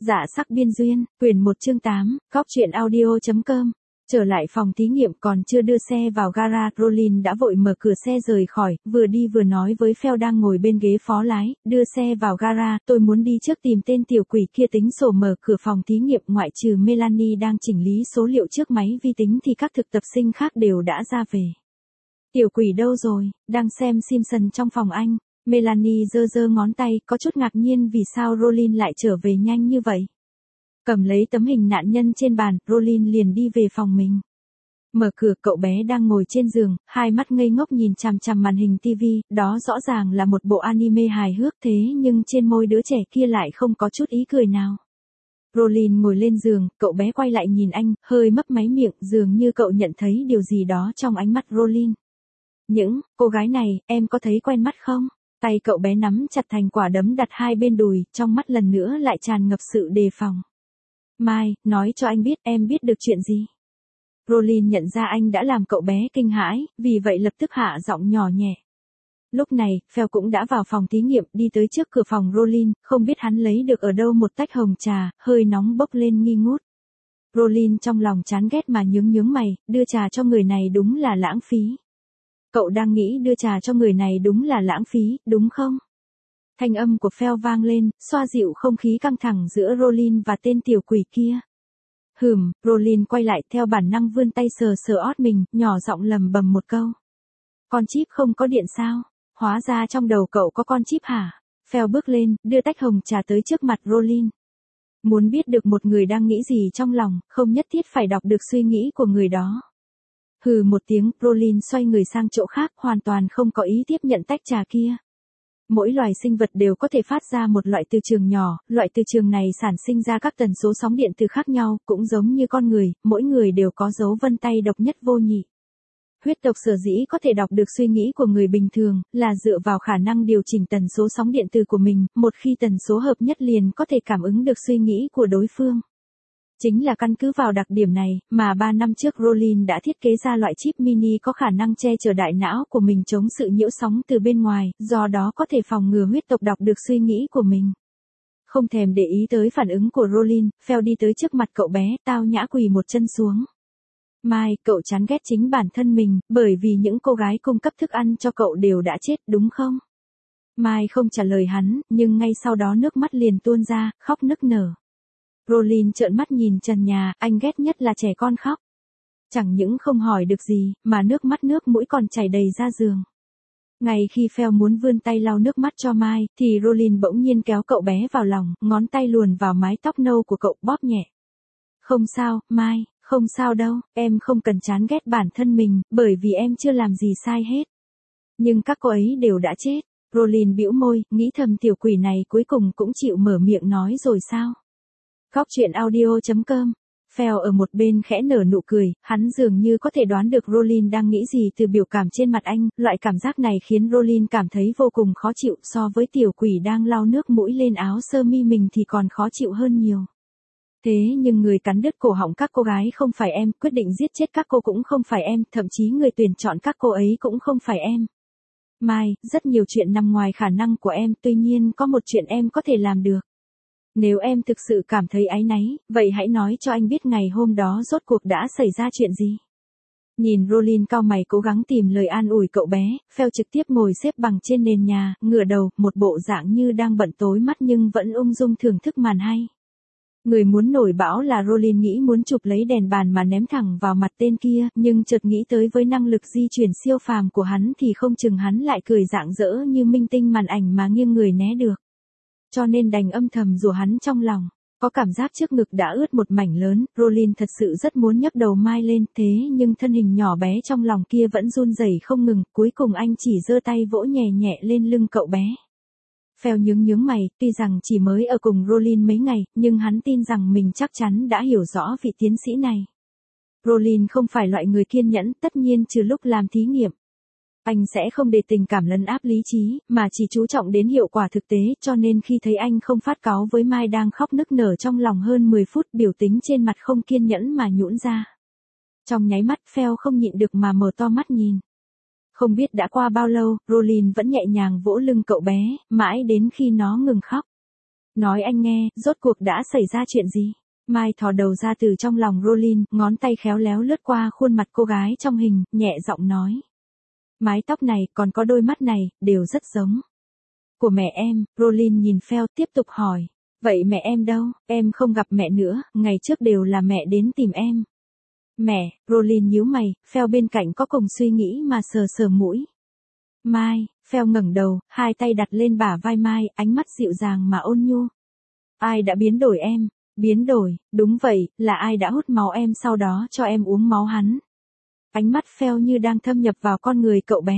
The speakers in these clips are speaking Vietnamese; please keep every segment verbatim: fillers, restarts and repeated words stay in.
Dạ sắc biên duyên, quyển một chương tám, góc truyện audio.com. Trở lại phòng thí nghiệm còn chưa đưa xe vào gara, Rollin đã vội mở cửa xe rời khỏi, vừa đi vừa nói với Phèo đang ngồi bên ghế phó lái, đưa xe vào gara, tôi muốn đi trước tìm tên tiểu quỷ kia tính sổ. Mở cửa phòng thí nghiệm ngoại trừ Melanie đang chỉnh lý số liệu trước máy vi tính thì các thực tập sinh khác đều đã ra về. Tiểu quỷ đâu rồi, đang xem Simpson trong phòng anh. Melanie giơ giơ ngón tay, có chút ngạc nhiên vì sao Rollin lại trở về nhanh như vậy. Cầm lấy tấm hình nạn nhân trên bàn, Rollin liền đi về phòng mình. Mở cửa, cậu bé đang ngồi trên giường, hai mắt ngây ngốc nhìn chằm chằm màn hình tivi, đó rõ ràng là một bộ anime hài hước thế nhưng trên môi đứa trẻ kia lại không có chút ý cười nào. Rollin ngồi lên giường, cậu bé quay lại nhìn anh, hơi mấp máy miệng, dường như cậu nhận thấy điều gì đó trong ánh mắt Rollin. Những, cô gái này, em có thấy quen mắt không? Tay cậu bé nắm chặt thành quả đấm đặt hai bên đùi, trong mắt lần nữa lại tràn ngập sự đề phòng. Mai, nói cho anh biết em biết được chuyện gì. Rollin nhận ra anh đã làm cậu bé kinh hãi, vì vậy lập tức hạ giọng nhỏ nhẹ. Lúc này, Phèo cũng đã vào phòng thí nghiệm, đi tới trước cửa phòng Rollin, không biết hắn lấy được ở đâu một tách hồng trà, hơi nóng bốc lên nghi ngút. Rollin trong lòng chán ghét mà nhướng nhướng mày, đưa trà cho người này đúng là lãng phí. Cậu đang nghĩ đưa trà cho người này đúng là lãng phí, đúng không? Thanh âm của Phèo vang lên, xoa dịu không khí căng thẳng giữa Rollin và tên tiểu quỷ kia. Hừm, Rollin quay lại theo bản năng vươn tay sờ sờ ót mình, nhỏ giọng lầm bầm một câu. Con chip không có điện sao? Hóa ra trong đầu cậu có con chip hả? Phèo bước lên, đưa tách hồng trà tới trước mặt Rollin. Muốn biết được một người đang nghĩ gì trong lòng, không nhất thiết phải đọc được suy nghĩ của người đó. Hừ một tiếng, Rollin xoay người sang chỗ khác, hoàn toàn không có ý tiếp nhận tách trà kia. Mỗi loài sinh vật đều có thể phát ra một loại từ trường nhỏ, loại từ trường này sản sinh ra các tần số sóng điện từ khác nhau, cũng giống như con người, mỗi người đều có dấu vân tay độc nhất vô nhị. Huyết tộc sở dĩ có thể đọc được suy nghĩ của người bình thường, là dựa vào khả năng điều chỉnh tần số sóng điện từ của mình, một khi tần số hợp nhất liền có thể cảm ứng được suy nghĩ của đối phương. Chính là căn cứ vào đặc điểm này, mà ba năm trước Rollin đã thiết kế ra loại chip mini có khả năng che chở đại não của mình chống sự nhiễu sóng từ bên ngoài, do đó có thể phòng ngừa huyết tộc đọc được suy nghĩ của mình. Không thèm để ý tới phản ứng của Rollin, Phèo đi tới trước mặt cậu bé, tao nhã quỳ một chân xuống. Mai, cậu chán ghét chính bản thân mình, bởi vì những cô gái cung cấp thức ăn cho cậu đều đã chết, đúng không? Mai không trả lời hắn, nhưng ngay sau đó nước mắt liền tuôn ra, khóc nức nở. Rollin trợn mắt nhìn trần nhà, anh ghét nhất là trẻ con khóc. Chẳng những không hỏi được gì, mà nước mắt nước mũi còn chảy đầy ra giường. Ngay khi Phèo muốn vươn tay lau nước mắt cho Mai, thì Rollin bỗng nhiên kéo cậu bé vào lòng, ngón tay luồn vào mái tóc nâu của cậu, bóp nhẹ. Không sao, Mai, không sao đâu, em không cần chán ghét bản thân mình, bởi vì em chưa làm gì sai hết. Nhưng các cô ấy đều đã chết. Rollin bĩu môi, nghĩ thầm tiểu quỷ này cuối cùng cũng chịu mở miệng nói rồi sao? Góc truyện audio.com. Phèo ở một bên khẽ nở nụ cười, hắn dường như có thể đoán được Rollin đang nghĩ gì từ biểu cảm trên mặt anh, loại cảm giác này khiến Rollin cảm thấy vô cùng khó chịu, so với tiểu quỷ đang lau nước mũi lên áo sơ mi mình thì còn khó chịu hơn nhiều. Thế nhưng người cắn đứt cổ họng các cô gái không phải em, quyết định giết chết các cô cũng không phải em, thậm chí người tuyển chọn các cô ấy cũng không phải em. Mai, rất nhiều chuyện nằm ngoài khả năng của em, tuy nhiên có một chuyện em có thể làm được. Nếu em thực sự cảm thấy áy náy, vậy hãy nói cho anh biết ngày hôm đó rốt cuộc đã xảy ra chuyện gì. Nhìn Rollin cau mày cố gắng tìm lời an ủi cậu bé, Phèo trực tiếp ngồi xếp bằng trên nền nhà, ngửa đầu, một bộ dạng như đang bận tối mắt nhưng vẫn ung dung thưởng thức màn hay. Người muốn nổi bão là Rollin nghĩ muốn chụp lấy đèn bàn mà ném thẳng vào mặt tên kia, nhưng chợt nghĩ tới với năng lực di chuyển siêu phàm của hắn thì không chừng hắn lại cười rạng rỡ như minh tinh màn ảnh mà nghiêng người né được. Cho nên đành âm thầm rủa hắn trong lòng. Có cảm giác trước ngực đã ướt một mảnh lớn, Rollin thật sự rất muốn nhấc đầu Mai lên, thế nhưng thân hình nhỏ bé trong lòng kia vẫn run rẩy không ngừng, cuối cùng anh chỉ giơ tay vỗ nhẹ nhẹ lên lưng cậu bé. Phèo nhướng nhướng mày, tuy rằng chỉ mới ở cùng Rollin mấy ngày, nhưng hắn tin rằng mình chắc chắn đã hiểu rõ vị tiến sĩ này. Rollin không phải loại người kiên nhẫn, tất nhiên trừ lúc làm thí nghiệm. Anh sẽ không để tình cảm lấn áp lý trí, mà chỉ chú trọng đến hiệu quả thực tế, cho nên khi thấy anh không phát cáu với Mai đang khóc nức nở trong lòng hơn mười phút, biểu tính trên mặt không kiên nhẫn mà nhũn ra. Trong nháy mắt, Phèo không nhịn được mà mở to mắt nhìn. Không biết đã qua bao lâu, Rollin vẫn nhẹ nhàng vỗ lưng cậu bé, mãi đến khi nó ngừng khóc. Nói anh nghe, rốt cuộc đã xảy ra chuyện gì? Mai thò đầu ra từ trong lòng Rollin, ngón tay khéo léo lướt qua khuôn mặt cô gái trong hình, nhẹ giọng nói. Mái tóc này, còn có đôi mắt này, đều rất giống. Của mẹ em, Rollin nhìn Phèo tiếp tục hỏi. Vậy mẹ em đâu? Em không gặp mẹ nữa, ngày trước đều là mẹ đến tìm em. Mẹ, Rollin nhíu mày, Phèo bên cạnh có cùng suy nghĩ mà sờ sờ mũi. Mai, Phèo ngẩng đầu, hai tay đặt lên bả vai Mai, ánh mắt dịu dàng mà ôn nhu. Ai đã biến đổi em? Biến đổi, đúng vậy, là ai đã hút máu em sau đó cho em uống máu hắn? Ánh mắt Phèo như đang thâm nhập vào con người cậu bé.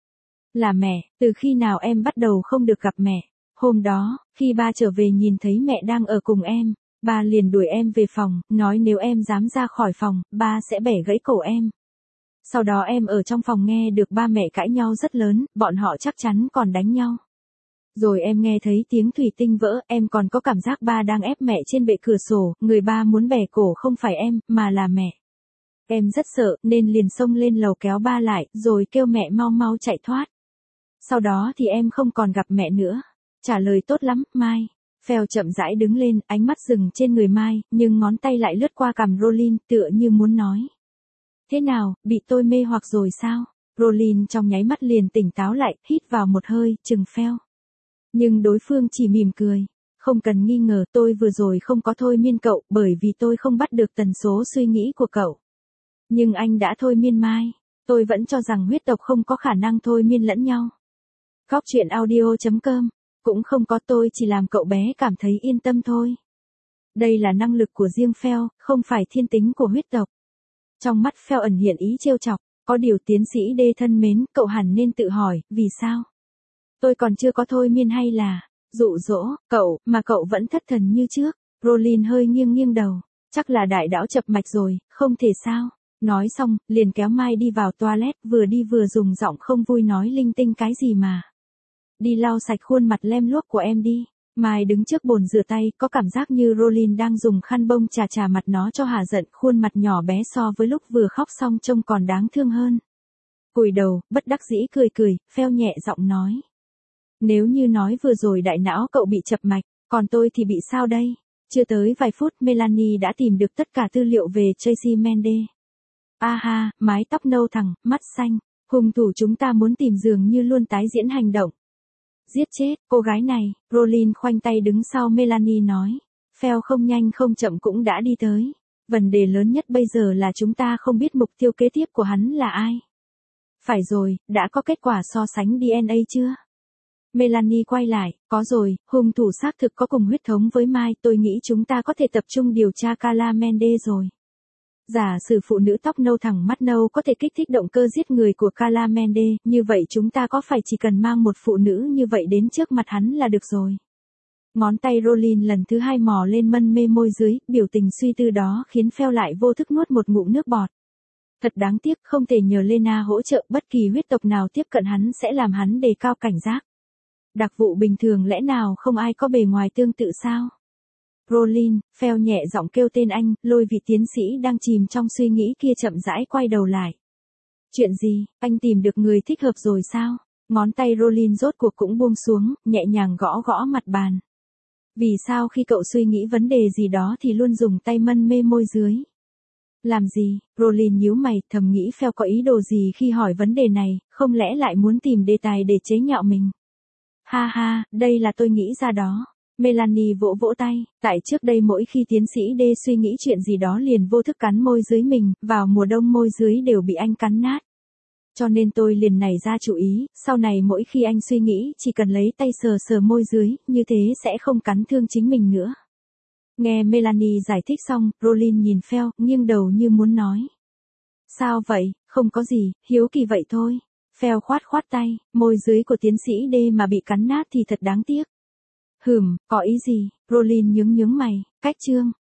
Là mẹ, từ khi nào em bắt đầu không được gặp mẹ? Hôm đó, khi ba trở về nhìn thấy mẹ đang ở cùng em, ba liền đuổi em về phòng, nói nếu em dám ra khỏi phòng, ba sẽ bẻ gãy cổ em. Sau đó em ở trong phòng nghe được ba mẹ cãi nhau rất lớn, bọn họ chắc chắn còn đánh nhau. Rồi em nghe thấy tiếng thủy tinh vỡ, em còn có cảm giác ba đang ép mẹ trên bệ cửa sổ, người ba muốn bẻ cổ không phải em, mà là mẹ. Em rất sợ, nên liền xông lên lầu kéo ba lại, rồi kêu mẹ mau mau chạy thoát. Sau đó thì em không còn gặp mẹ nữa. Trả lời tốt lắm, Mai. Phèo chậm rãi đứng lên, ánh mắt dừng trên người Mai, nhưng ngón tay lại lướt qua cằm Rollin, tựa như muốn nói. Thế nào, bị tôi mê hoặc rồi sao? Rollin trong nháy mắt liền tỉnh táo lại, hít vào một hơi, chừng Phèo. Nhưng đối phương chỉ mỉm cười. Không cần nghi ngờ, tôi vừa rồi không có thôi miên cậu, bởi vì tôi không bắt được tần số suy nghĩ của cậu. Nhưng anh đã thôi miên Mai. Tôi vẫn cho rằng huyết tộc không có khả năng thôi miên lẫn nhau. Góc truyện audio chấm com. Cũng không có, tôi chỉ làm cậu bé cảm thấy yên tâm thôi. Đây là năng lực của riêng Phèo, không phải thiên tính của huyết tộc. Trong mắt Phèo ẩn hiện ý trêu chọc, có điều tiến sĩ D thân mến, cậu hẳn nên tự hỏi, vì sao? Tôi còn chưa có thôi miên hay là dụ dỗ cậu, mà cậu vẫn thất thần như trước. Rollin hơi nghiêng nghiêng đầu, chắc là đại đảo chập mạch rồi, không thể sao. Nói xong, liền kéo Mai đi vào toilet, vừa đi vừa dùng giọng không vui nói linh tinh cái gì mà. Đi lau sạch khuôn mặt lem luốc của em đi. Mai đứng trước bồn rửa tay, có cảm giác như Rollin đang dùng khăn bông chà chà mặt nó cho hả giận, khuôn mặt nhỏ bé so với lúc vừa khóc xong trông còn đáng thương hơn. Cúi đầu, bất đắc dĩ cười cười, Phèo nhẹ giọng nói. Nếu như nói vừa rồi đại não cậu bị chập mạch, còn tôi thì bị sao đây? Chưa tới vài phút, Melanie đã tìm được tất cả tư liệu về Tracy Mendez. A ha, mái tóc nâu thẳng, mắt xanh, hung thủ chúng ta muốn tìm dường như luôn tái diễn hành động. Giết chết, cô gái này, Rollin khoanh tay đứng sau Melanie nói. Phèo không nhanh không chậm cũng đã đi tới. Vấn đề lớn nhất bây giờ là chúng ta không biết mục tiêu kế tiếp của hắn là ai. Phải rồi, đã có kết quả so sánh đê en a chưa? Melanie quay lại, có rồi, hung thủ xác thực có cùng huyết thống với Mai, tôi nghĩ chúng ta có thể tập trung điều tra Carla Mendez rồi. Giả sử phụ nữ tóc nâu thẳng mắt nâu có thể kích thích động cơ giết người của Carla Mendez, như vậy chúng ta có phải chỉ cần mang một phụ nữ như vậy đến trước mặt hắn là được rồi. Ngón tay Rollin lần thứ hai mò lên mân mê môi dưới, biểu tình suy tư đó khiến Phèo lại vô thức nuốt một ngụm nước bọt. Thật đáng tiếc, không thể nhờ Lena hỗ trợ, bất kỳ huyết tộc nào tiếp cận hắn sẽ làm hắn đề cao cảnh giác. Đặc vụ bình thường lẽ nào không ai có bề ngoài tương tự sao? Rollin, Phèo nhẹ giọng kêu tên anh, lôi vị tiến sĩ đang chìm trong suy nghĩ kia chậm rãi quay đầu lại. Chuyện gì, anh tìm được người thích hợp rồi sao? Ngón tay Rollin rốt cuộc cũng buông xuống, nhẹ nhàng gõ gõ mặt bàn. Vì sao khi cậu suy nghĩ vấn đề gì đó thì luôn dùng tay mân mê môi dưới? Làm gì? Rollin nhíu mày, thầm nghĩ Phèo có ý đồ gì khi hỏi vấn đề này, không lẽ lại muốn tìm đề tài để chế nhạo mình? Ha ha, đây là tôi nghĩ ra đó. Melanie vỗ vỗ tay, tại trước đây mỗi khi tiến sĩ D suy nghĩ chuyện gì đó liền vô thức cắn môi dưới mình, vào mùa đông môi dưới đều bị anh cắn nát. Cho nên tôi liền nảy ra chủ ý, sau này mỗi khi anh suy nghĩ chỉ cần lấy tay sờ sờ môi dưới, như thế sẽ không cắn thương chính mình nữa. Nghe Melanie giải thích xong, Rollin nhìn Phèo, nghiêng đầu như muốn nói. Sao vậy, không có gì, hiếu kỳ vậy thôi. Phèo khoát khoát tay, môi dưới của tiến sĩ D mà bị cắn nát thì thật đáng tiếc. Hừm, có ý gì? Rollin nhướng nhướng mày, cách chương.